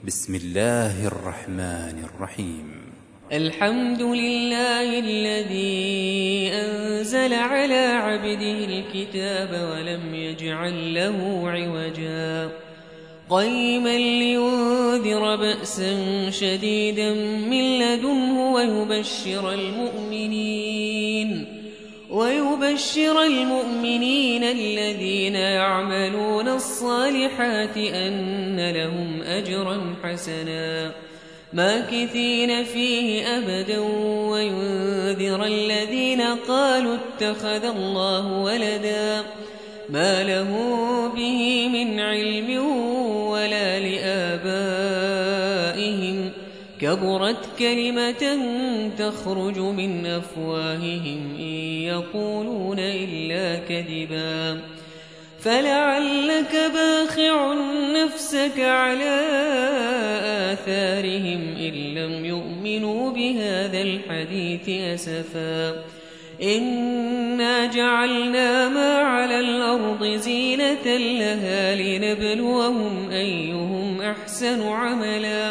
بسم الله الرحمن الرحيم. الحمد لله الذي أنزل على عبده الكتاب ولم يجعل له عوجا قيما لينذر بأسا شديدا من لدنه ويبشر المؤمنين الذين يعملون الصالحات أن لهم أجرا حسنا ماكثين فيه أبدا وينذر الذين قالوا اتخذ الله ولدا ما له به من علم ولا لآبائهم كبرت كلمة تخرج من أفواههم إن يقولون إلا كذبا فلعلك باخع نفسك على آثارهم إن لم يؤمنوا بهذا الحديث أسفا إنا جعلنا ما على الأرض زينة لها لنبلوهم أيهم أحسن عملا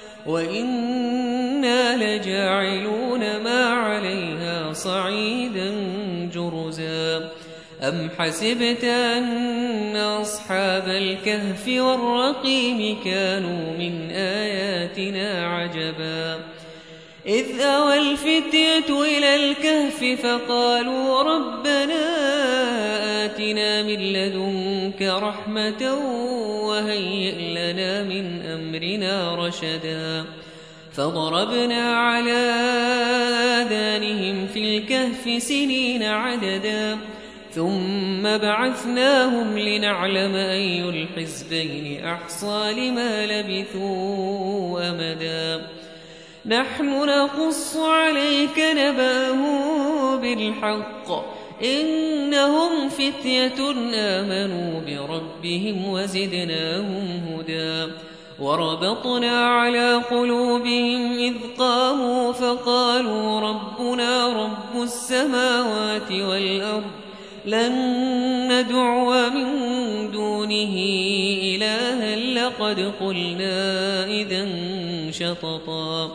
وإنا لجاعلون ما عليها صعيدا جرزا أم حسبت أن أصحاب الكهف والرقيم كانوا من آياتنا عجبا إذ أوى الفتية إلى الكهف فقالوا ربنا آتنا من لدنك رحمة وهيئ لنا من أمرنا رشدا فضربنا على آذانهم في الكهف سنين عددا ثم بعثناهم لنعلم أي الحزبين أحصى لما لبثوا أمدا نحن نقص عليك نبأهم بالحق إنهم فتية آمنوا بربهم وزدناهم هدى وربطنا على قلوبهم إذ قاموا فقالوا ربنا رب السماوات والأرض لن ندعو من دونه إلها لقد قلنا إذا شططا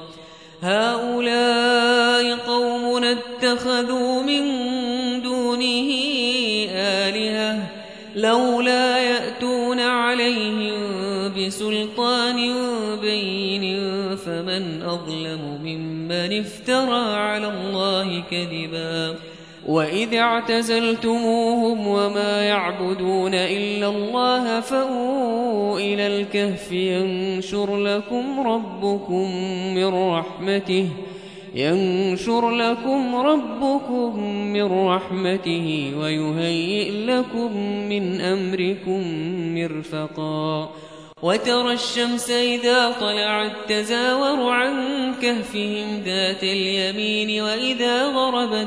هؤلاء قوم اتخذوا من دونه آلهة لولا يأتون عليهم بسلطان بين فمن أظلم ممن افترى على الله كذبا وإذ اعتزلتموهم وما يعبدون إلا الله فأووا إلى الكهف ينشر لكم ربكم من رحمته ويهيئ لكم من أمركم مرفقا وترى الشمس إذا طلعت تزاور عن كهفهم ذات اليمين وإذا غربت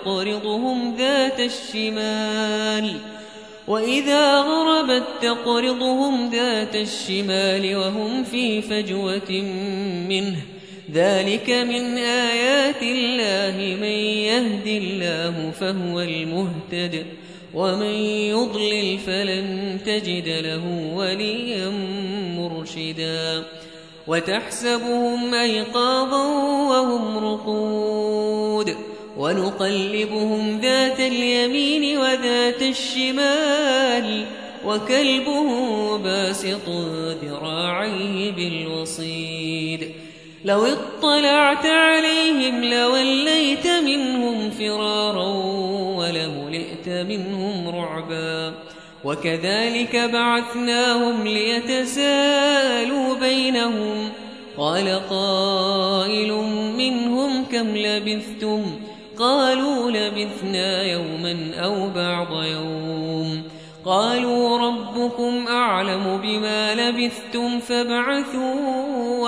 تقرضهم ذات الشمال وهم في فجوة منه ذلك من آيات الله من يهد الله فهو المهتد ومن يضلل فلن تجد له وليا مرشدا وتحسبهم أيقاظا وهم رقود ونقلبهم ذات اليمين وذات الشمال وكلبهم باسط ذراعيه بالوصيد لو اطلعت عليهم لوليت منهم فرارا ولملئت منهم رعبا وكذلك بعثناهم ليتساءلوا بينهم قال قائل منهم كم لبثتم قالوا لبثنا يوما أو بعض يوم قالوا ربكم أعلم بما لبثتم فابعثوا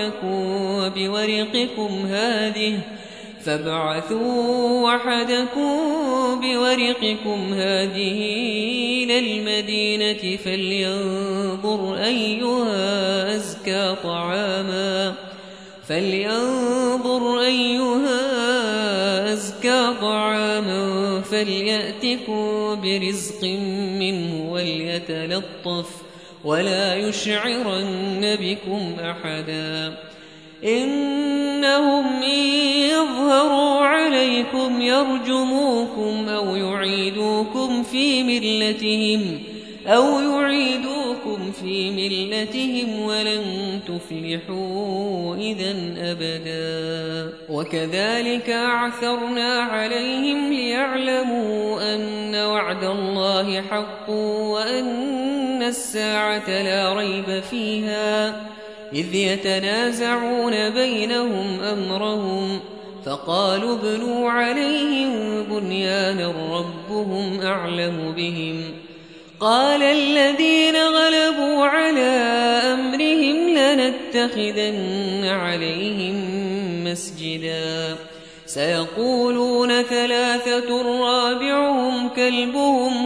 وحدكم بورقكم هذه إلى المدينة فلينظر أيها أزكى طعاما فليأتكم برزق منه ولا يشعرن بكم أحدا إنهم إن يظهروا عليكم يرجموكم أو يعيدوكم في ملتهم ولن تفلحوا إذا أبدا وكذلك أعثرنا عليهم ليعلموا أن وعد الله حق وأن الساعة لا ريب فيها إذ يتنازعون بينهم أمرهم فقالوا ابنوا عليهم بنيانا ربهم أعلم بهم قال الذين غلبوا على أمرهم لنتخذن عليهم مسجدا سيقولون ثلاثة رابعهم كلبهم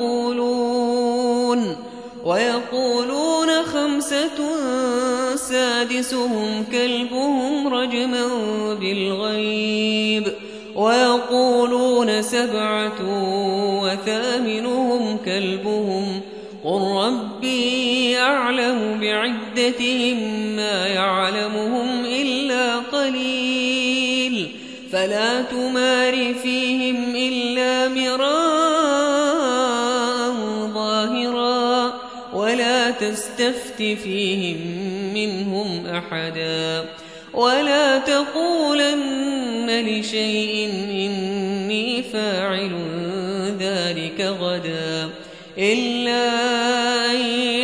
ويقولون خمسة سادسهم كلبهم رجما بالغيب ويقولون سبعة وثامنهم كلبهم قل ربي أعلم بعدتهم ما يعلمهم إلا قليل فلا تمار فيهم إلا مراء ظاهرا ولا تستفت فيهم منهم أحدا ولا تقولن لشيء إني فاعل ذلك غدا إلا أن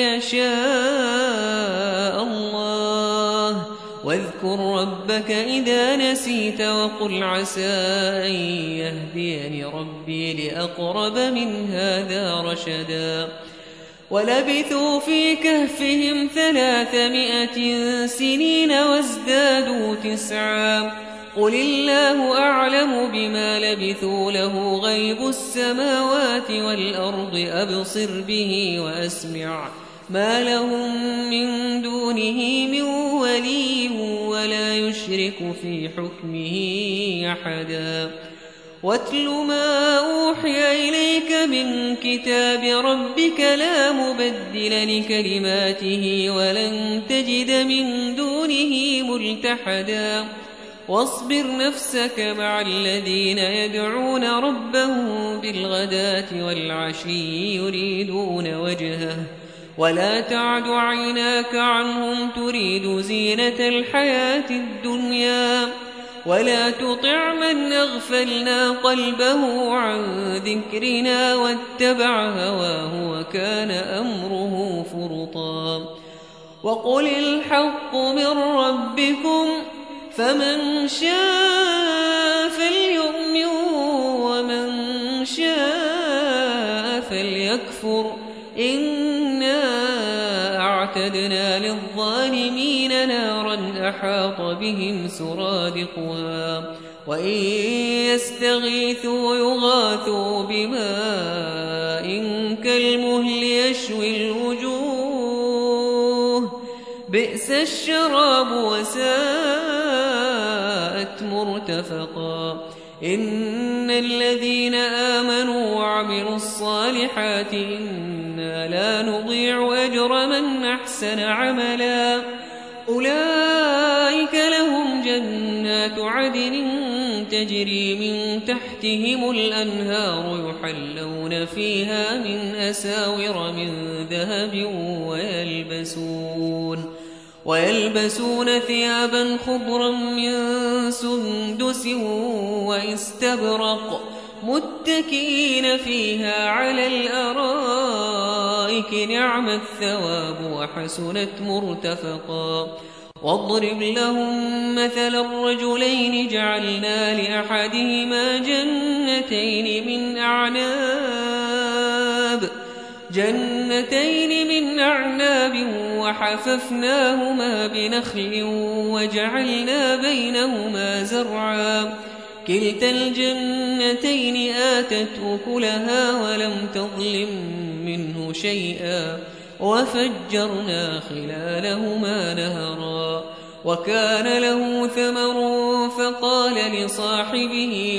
يشاء الله واذكر ربك إذا نسيت وقل عسى أن يهديني ربي لأقرب من هذا رشدا ولبثوا في كهفهم 300 سنين وازدادوا 9 قل الله أعلم بما لبثوا له غيب السماوات والأرض أبصر به وأسمع ما لهم من دونه من ولي ولا يشرك في حكمه أحدا واتل ما أوحي إليك من كتاب ربك لا مبدل لكلماته ولن تجد من دونه ملتحدا واصبر نفسك مع الذين يدعون ربهم بالغداة والعشي يريدون وجهه ولا تعد عيناك عنهم تريد زينة الحياة الدنيا ولا تطع من أغفلنا قلبه عن ذكرنا واتبع هواه وكان أمره فرطا وقل الحق من ربكم فمن شاء فليؤمن ومن شاء فليكفر إنا أعتدنا للظالمين نارا أحاط بهم سرادقها وإن يستغيثوا يغاثوا بماء كالمهل يشوي الوجوه بئس الشراب وساءت مرتفقا إن الذين آمنوا وعملوا الصالحات إنا لا نضيع أجر من أحسن عملا أولئك لهم جنات عدن تجري من تحتهم الأنهار يحلون فيها من أساور من ذهب ويلبسون ثيابا خضرا من سندس واستبرق متكئين فيها على الأرائك نعم الثواب وحسنت مرتفقا واضرب لهم مثل الرجلين جعلنا لأحدهما جنتين من أعناب وحففناهما بنخل وجعلنا بينهما زرعا كلتا الجنتين آتت أكلها ولم تظلم منه شيئا وفجرنا خلالهما نهرا وكان له ثمر فقال لصاحبه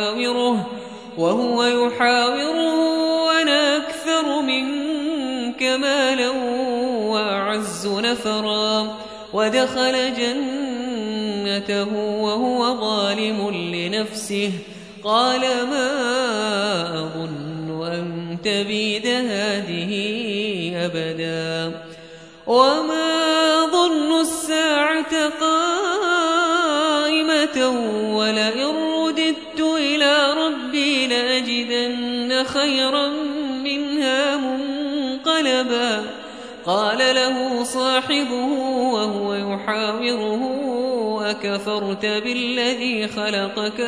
وهو يحاوره أنا أكثر منك كمالا وأعز نفرا ودخل جنته وهو ظالم لنفسه قال ما أظن أن تبيد هذه أبدا وما ظن الساعة قائمة ولئن رددت إلى ربي لأجدن خيرا منها منقلبا قال له صاحبه وهو يحاوره أكفرت بالذي خلقك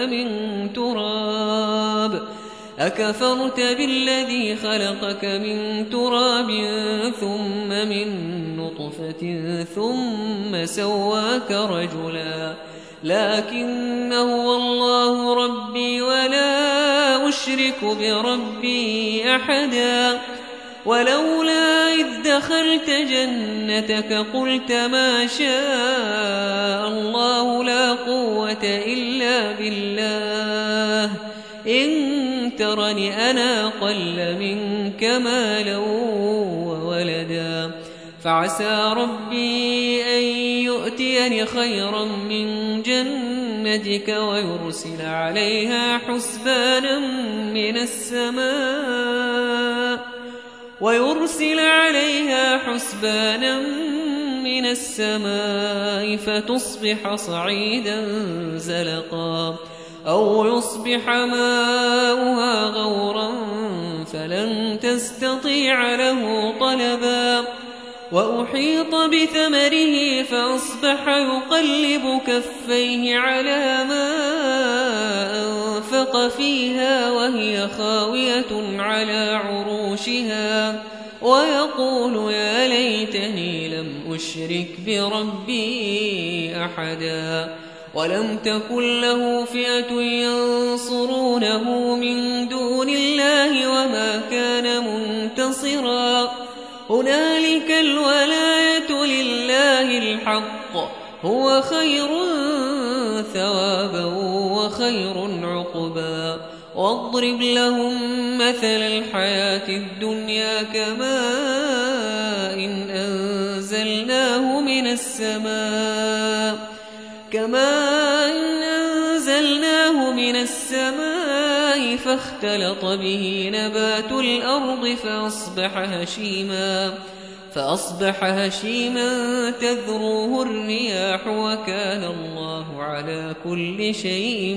من تراب ثم من نطفة ثم سواك رجلا لكن هو الله ربي ولا أشرك بربي أحدا ولولا إذ دخلت جنتك قلت ما شاء الله لا قوة إلا بالله إن ترني أنا أقل منك مالا وولدا فعسى ربي أن يؤتيني خيرا من جنتك ويرسل عليها حسبانا من السماء فتصبح صعيدا زلقا أو يصبح ماؤها غورا فلن تستطيع له طلبا وأحيط بثمره فأصبح يقلب كفيه على ما أنفق فيها وهي خاوية على عروشها ويقول يا ليتني لم أشرك بربي أحدا ولم تكن له فئة ينصرونه من دون الله وما كان منتصرا هنالك الولاية لله الحق هو خير ثوابا وخير عقبا واضرب لهم مثل الحياة الدنيا كماء إن أنزلناه من السماء فاختلط به نبات الأرض فأصبح هشيما تذروه الرياح وكان الله على كل شيء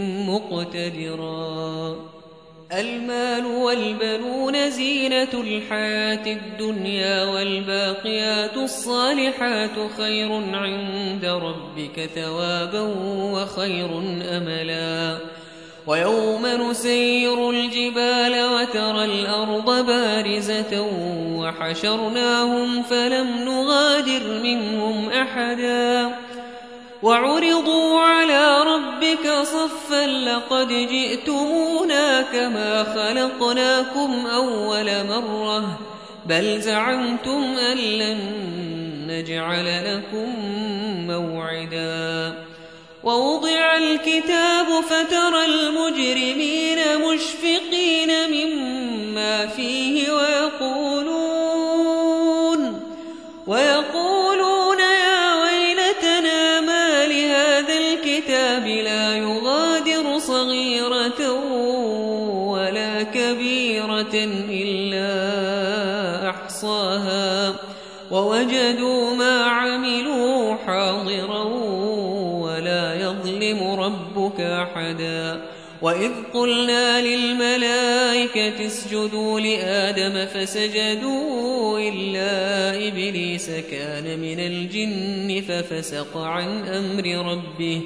مقتدرا المال والبنون زينة الحياة الدنيا والباقيات الصالحات خير عند ربك ثوابا وخير أملا ويوم نسير الجبال وترى الأرض بارزة وحشرناهم فلم نغادر منهم أحدا وعرضوا على ربك صفا لقد جئتمونا كما خلقناكم أول مرة بل زعمتم أن لن نجعل لكم موعدا ووضع الكتاب فترى المجرمين مشفقين مما فيه ويقولون يا ويلتنا ما لهذا الكتاب لا يغادر صغيرة ولا كبيرة إلا أحصاها ووجدوا ما عملوا حاضرا ولا يظلم ربك أحدا وإذ قلنا للملائكة اسجدوا لآدم فسجدوا إلا إبليس كان من الجن ففسق عن أمر ربه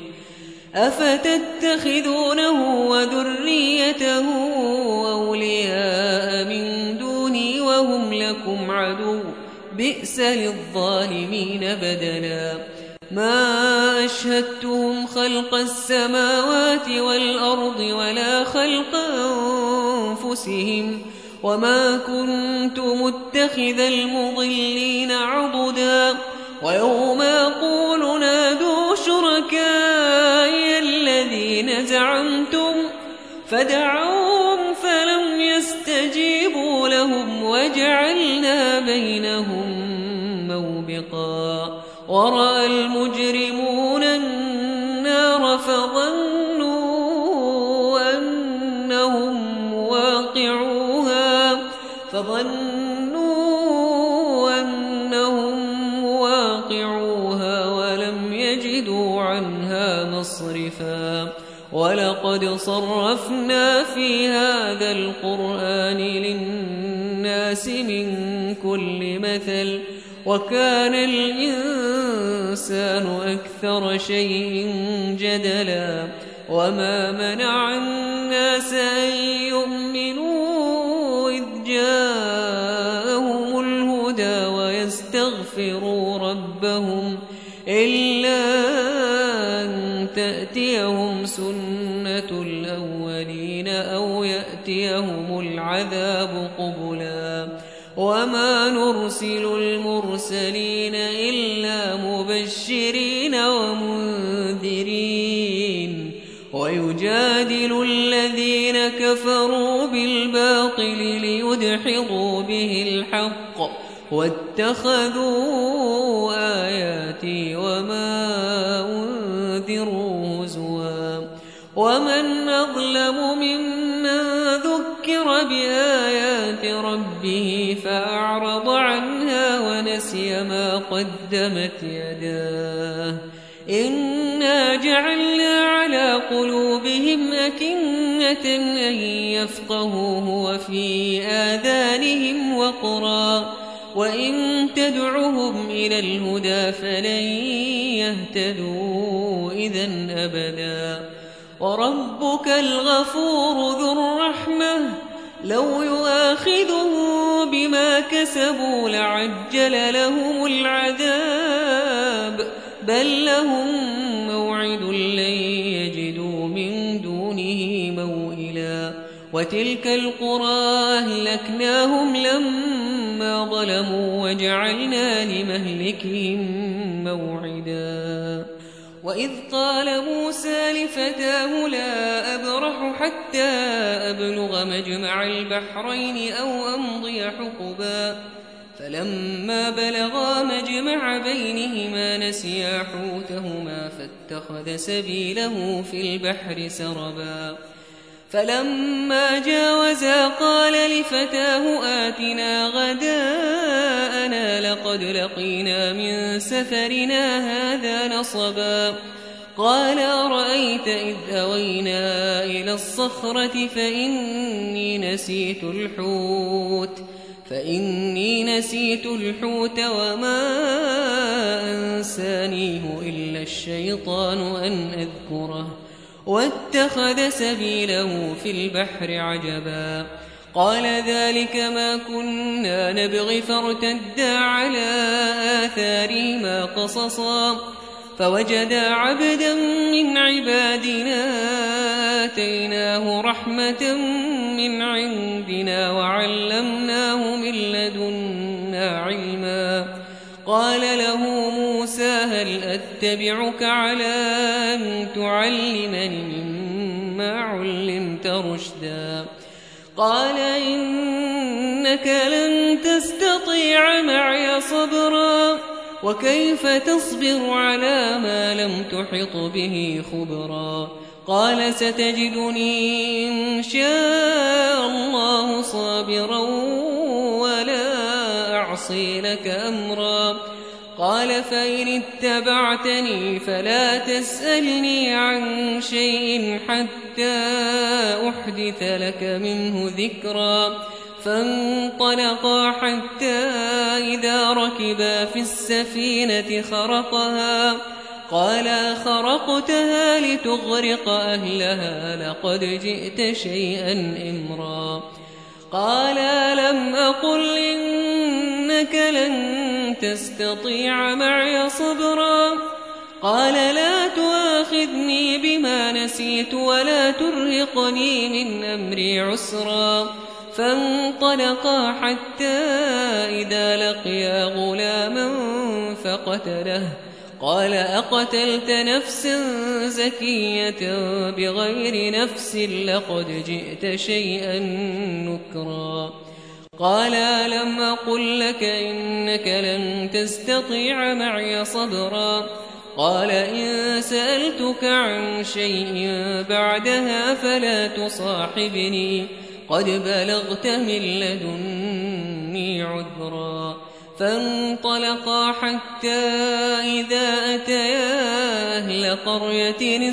أفتتخذونه وذريته أولياء من دوني وهم لكم عدو بئس للظالمين بدلا ما أشهدتهم خلق السماوات والأرض ولا خلق أنفسهم وما كنت متخذ المضلين عضدا ويوم يقول نادوا شركائي الذين زعمتم فدعوهم فلم يستجيبوا لهم وجعلوا جعلنا بينهم موبقا ورأى المجرمون النار فظنوا أنهم واقعوها ولم يجدوا عنها مصرفا ولقد صرفنا في هذا القرآن للناس من كل مثل وكان الإنسان أكثر شيء جدلا وما منع الناس أن يؤمنوا إذ جاءهم الهدى ويستغفروا ربهم إلا أن تأتيهم سنة الأولين أو يأتيهم العذاب قبلا وما نرسل المرسلين إلا مبشرين ومنذرين ويجادل الذين كفروا بالباطل ليدحضوا به الحق واتخذوا آياتي وما أنذروا هزوا ومن أظلم ممن ذكر بآيات ربه فأعرض عنها ونسي ما قدمت يداه إنا جعلنا على قلوبهم أكنة أن يفقهوه وفي آذانهم وقرا وإن تدعهم إلى الهدى فلن يهتدوا إذن أبدا وربك الغفور ذو الرحمة لو يؤاخذه بما كسبوا لعجل لهم العذاب بل لهم موعد لن يجدوا من دونه موئلا وتلك القرى أهلكناهم لما ظلموا وجعلنا لمهلكهم موعدا وإذ قال موسى لفتاه لا أبرح حتى أبلغ مجمع البحرين أو أمضي حقبا فلما بلغا مجمع بينهما نسيا حوتهما فاتخذ سبيله في البحر سربا فلما جاوزا قال لفتاه آتنا غداءنا لقد لقينا من سفرنا هذا نصبا قال أرأيت إذ أوينا إلى الصخرة فإني نسيت الحوت وما أنسانيه إلا الشيطان أن أذكره واتخذ سبيله في البحر عجبا قال ذلك ما كنا نبغي فارتدا على آثارهما قصصا فوجدا عبدا من عبادنا آتيناه رحمة من عندنا وعلمناه من لدنا علما قال له موسى هل أتبعك على أن تعلمني مما علمت رشدا قال إنك لن تستطيع معي صبرا وكيف تصبر على ما لم تحط به خبرا قال ستجدني إن شاء الله صابرا ولا أعصي لك أمرا قال فإن اتبعتني فلا تسألني عن شيء حتى أحدث لك منه ذكرا فانطلقا حتى إذا ركبا في السفينة خرقها قال خرقتها لتغرق أهلها لقد جئت شيئا إمرا قال لم أقل إنك لن تستطيع معي صبرا قال لا تؤاخذني بما نسيت ولا ترهقني من أمري عسرا فانطلقا حتى إذا لقيا غلاما فقتله قال أقتلت نفسا زكية بغير نفس لقد جئت شيئا نكرا قال ألم أقل لك إنك لن تستطيع معي صبرا قال إن سألتك عن شيء بعدها فلا تصاحبني قد بلغت من لدني عذرا فانطلقا حتى إذا أتيا أهل قرية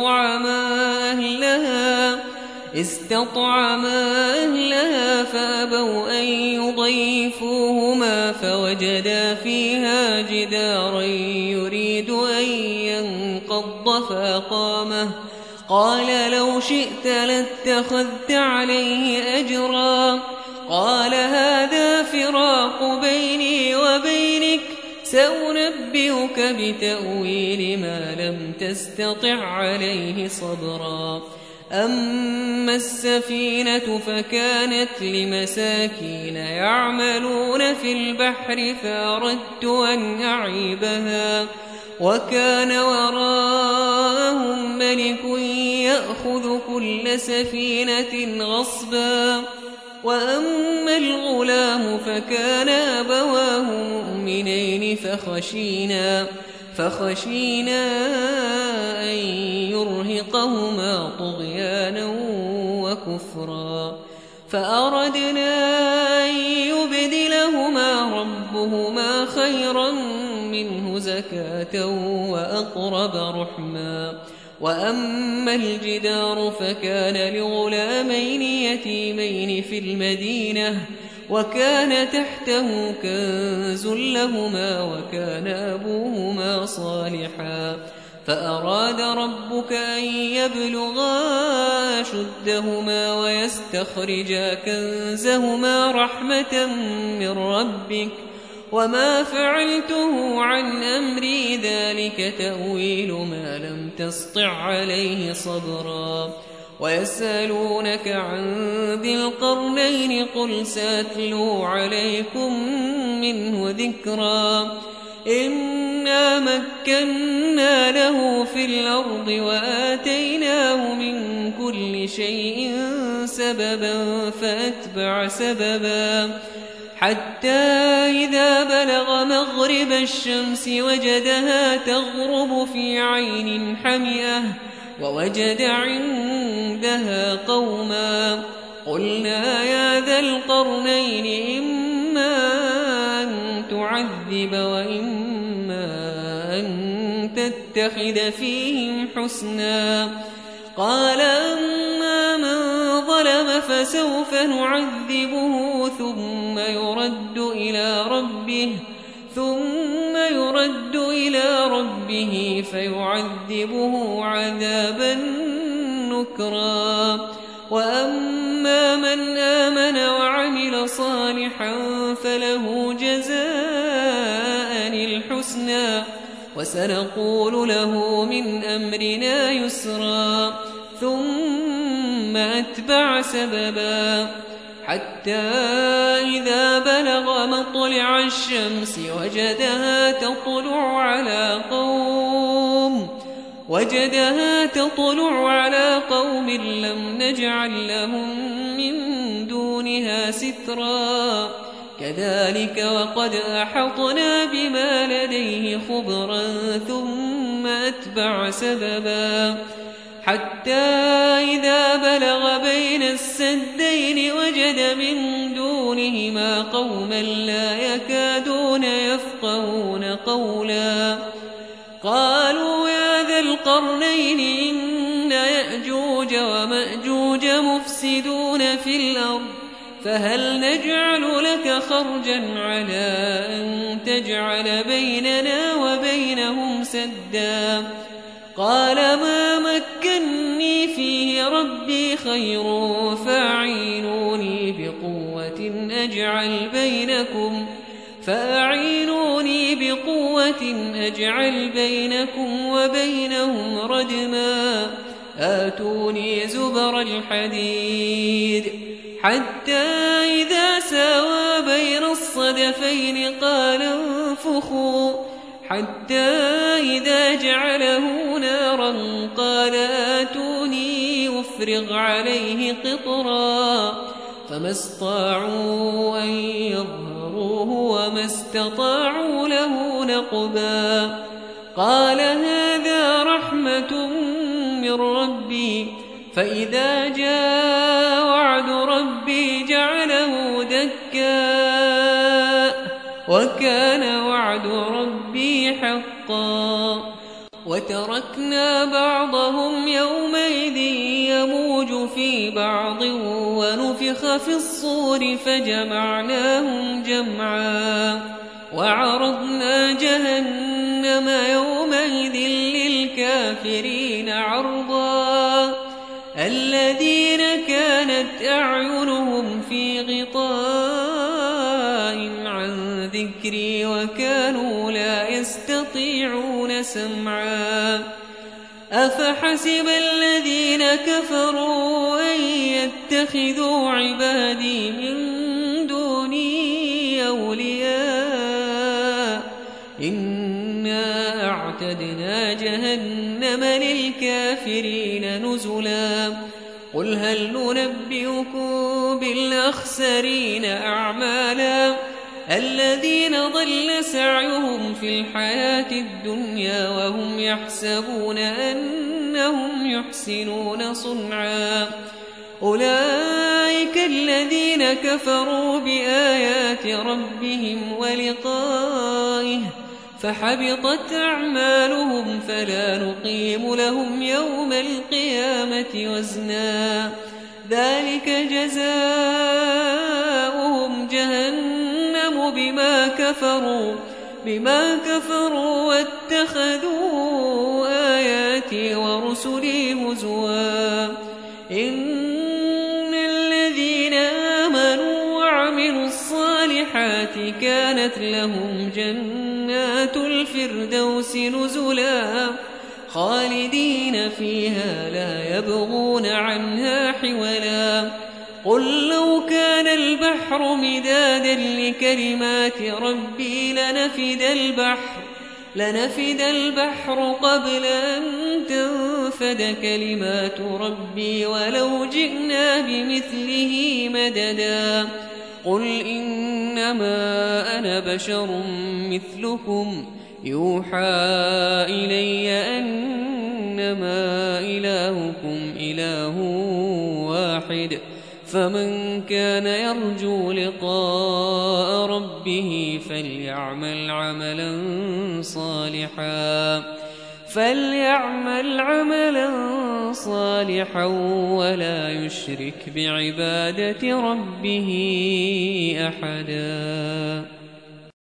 استطعما أهلها فأبوا أن يضيفوهما فوجدا فيها جدارا يريد أن ينقض فأقامه قال لو شئت لاتخذت عليه أجرا قال هذا فراق بيني وبينك سأنبئك بتأويل ما لم تستطع عليه صبرا أما السفينة فكانت لمساكين يعملون في البحر فأردت أن أعيبها وكان وراءهم ملك يأخذ كل سفينة غصبا وأما الغلام فكان أبواه مؤمنين فخشينا أن يرهقهما طغيانا وكفرا فأردنا أن يبدلهما ربهما خيرا منه زكاة وأقرب رحما وأما الجدار فكان لغلامين يتيمين في المدينة وكان تحته كنز لهما وكان أبوهما صالحا فأراد ربك أن يبلغا أشدهما ويستخرجا كنزهما رحمة من ربك وما فعلته عن أمري ذلك تأويل ما لم تسطع عليه صبرا ويسألونك عن ذي القرنين قل سأتلو عليكم منه ذكرا إنا مكنا له في الأرض وآتيناه من كل شيء سببا فأتبع سببا حتى إذا بلغ مغرب الشمس وجدها تغرب في عين حمئة ووجد عندها قوما قلنا يا ذا القرنين إما أن تعذب وإما أن تتخذ فيهم حسنا قال أما من ظلم فسوف نعذبه ثم يرد إلى ربه فيعذبه عذابا نكرا وأما من آمن وعمل صالحا فله جزاء الحسنى وسنقول له من أمرنا يسرا ثم أتبع سببا حتى إذا بلغ مطلع الشمس وجدها تطلع على قوم لم نجعل لهم من دونها سترا كذلك وقد أحطنا بما لديه خبرا ثم أتبع سببا حتى إذا بلغ بين السدين وجد من دونهما قوما لا يكادون يفقهون قولا قالوا يا ذا القرنين إن يأجوج ومأجوج مفسدون في الأرض فهل نجعل لك خرجا على أن تجعل بيننا وبينهم سدا قال ما مكني فيه ربي خير فأعينوني بقوة أجعل بينكم وبينهم ردما آتوني زبر الحديد حتى إذا ساوى بين الصدفين قال انفخوا حتى إذا جعله نارا قال آتوني أفرغ عليه قطرا فما استطاعوا أن يظهروه وما استطاعوا له نقبا قال هذا رحمة من ربي فإذا جاء وعد ربي جعله دكاء وكان وعد ربي حقا وتركنا بعضهم يومئذ يموج في بعض ونفخ في الصور فجمعناهم جمعا وعرضنا جهنم يومئذ للكافرين عرضا الذين كانت أعينهم في غطاء عن ذكري وكانوا لا يستطيعون سمعا أفحسب الذين كفروا أن يتخذوا عبادي من دوني أولياء إنا أعتدنا جهنم للكافرين نزلا قل هل ننبئكم بالأخسرين أعمالا الذين ضل سعيهم في الحياة الدنيا وهم يحسبون أنهم يحسنون صنعا أولئك الذين كفروا بآيات ربهم ولقائه فحبطت أعمالهم فلا نقيم لهم يوم القيامة وزنا ذلك جزاؤهم جهنم بما كفروا واتخذوا آياتي ورسلي هزوا إن الذين آمنوا وعملوا الصالحات كانت لهم جنات الفردوس نزلا خالدين فيها لا يبغون عنها حولا قل لو كان البحر مدادا لكلمات ربي لنفد البحر قبل أن تنفد كلمات ربي ولو جئنا بمثله مددا قل إنما أنا بشر مثلكم يوحى إلي أنما إلهكم إله واحد فمن كان يرجو لقاء ربه فليعمل عملا صالحا ولا يشرك بعبادة ربه أحدا.